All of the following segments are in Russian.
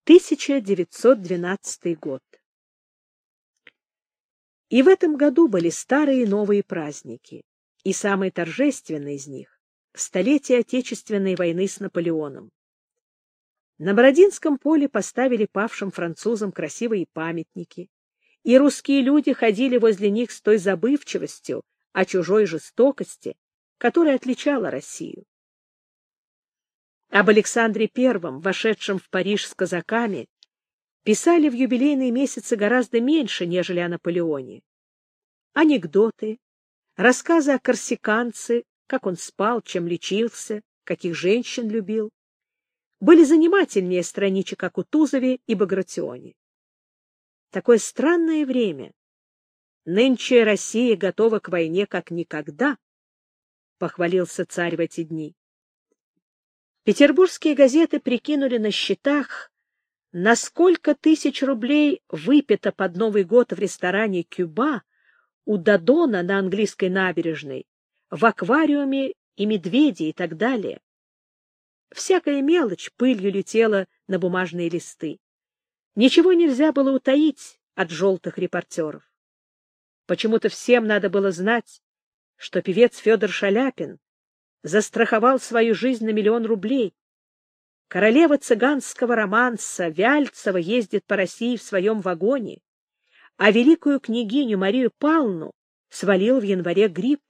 1912 год. И в этом году были старые и новые праздники, и самый торжественный из них — столетие Отечественной войны с Наполеоном. На Бородинском поле поставили павшим французам красивые памятники, и русские люди ходили возле них с той забывчивостью о чужой жестокости, которая отличала Россию. Об Александре I, вошедшем в Париж с казаками, писали в юбилейные месяцы гораздо меньше, нежели о Наполеоне. Анекдоты, рассказы о корсиканце, как он спал, чем лечился, каких женщин любил, были занимательнее страничек о Кутузове и Багратионе. Такое странное время. Нынче Россия готова к войне как никогда, похвалился царь в эти дни. Петербургские газеты прикинули на счетах, на сколько тысяч рублей выпито под Новый год в ресторане «Кюба» у Додона на английской набережной, в аквариуме и медведи и так далее. Всякая мелочь пылью летела на бумажные листы. Ничего нельзя было утаить от желтых репортеров. Почему-то всем надо было знать, что певец Федор Шаляпин застраховал свою жизнь на 1 000 000 рублей. Королева цыганского романса Вяльцева ездит по России в своем вагоне, а великую княгиню Марию Павловну свалил в январе грипп.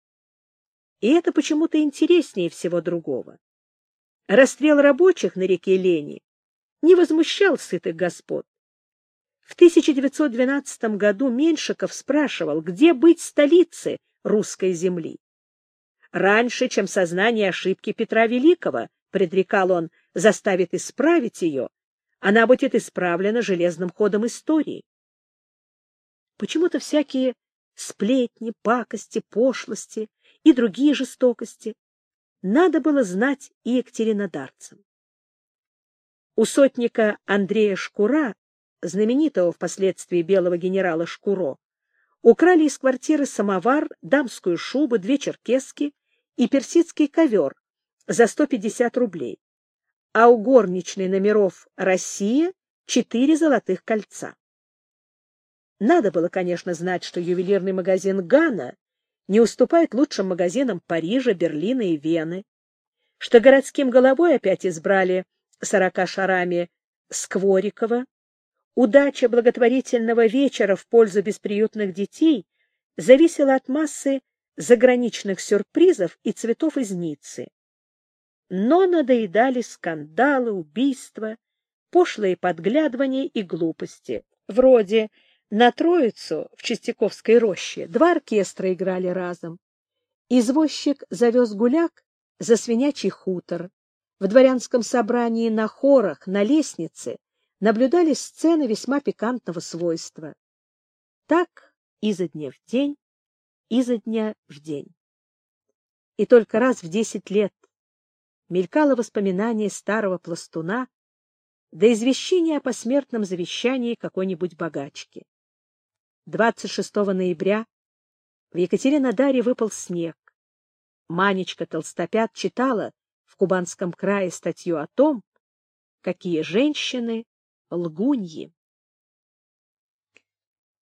И это почему-то интереснее всего другого. Расстрел рабочих на реке Лени не возмущал сытых господ. В 1912 году Меньшиков спрашивал, где быть столице русской земли. Раньше, чем сознание ошибки Петра Великого, предрекал он, заставит исправить ее, она будет исправлена железным ходом истории. Почему-то всякие сплетни, пакости, пошлости и другие жестокости надо было знать и екатеринодарцам. У сотника Андрея Шкура, знаменитого впоследствии белого генерала Шкуро, украли из квартиры самовар, дамскую шубу, 2 черкески и персидский ковер за 150 рублей, а у горничной номеров «Россия» 4 золотых кольца. Надо было, конечно, знать, что ювелирный магазин Гана не уступает лучшим магазинам Парижа, Берлина и Вены, что городским головой опять избрали 40 шарами Скворикова. Удача благотворительного вечера в пользу бесприютных детей зависела от массы заграничных сюрпризов и цветов из Ниццы. Но надоедали скандалы, убийства, пошлые подглядывания и глупости. Вроде на Троицу в Чистяковской роще 2 оркестра играли разом. Извозчик завез гуляк за свинячий хутор. В дворянском собрании на хорах, на лестнице наблюдались сцены весьма пикантного свойства. Так изо дня в день, изо дня в день. И только раз в 10 лет мелькало воспоминание старого пластуна до извещения о посмертном завещании какой-нибудь богачки. 26 ноября в Екатеринодаре выпал снег. Манечка Толстопят читала в Кубанском крае статью о том, какие женщины лгуньи.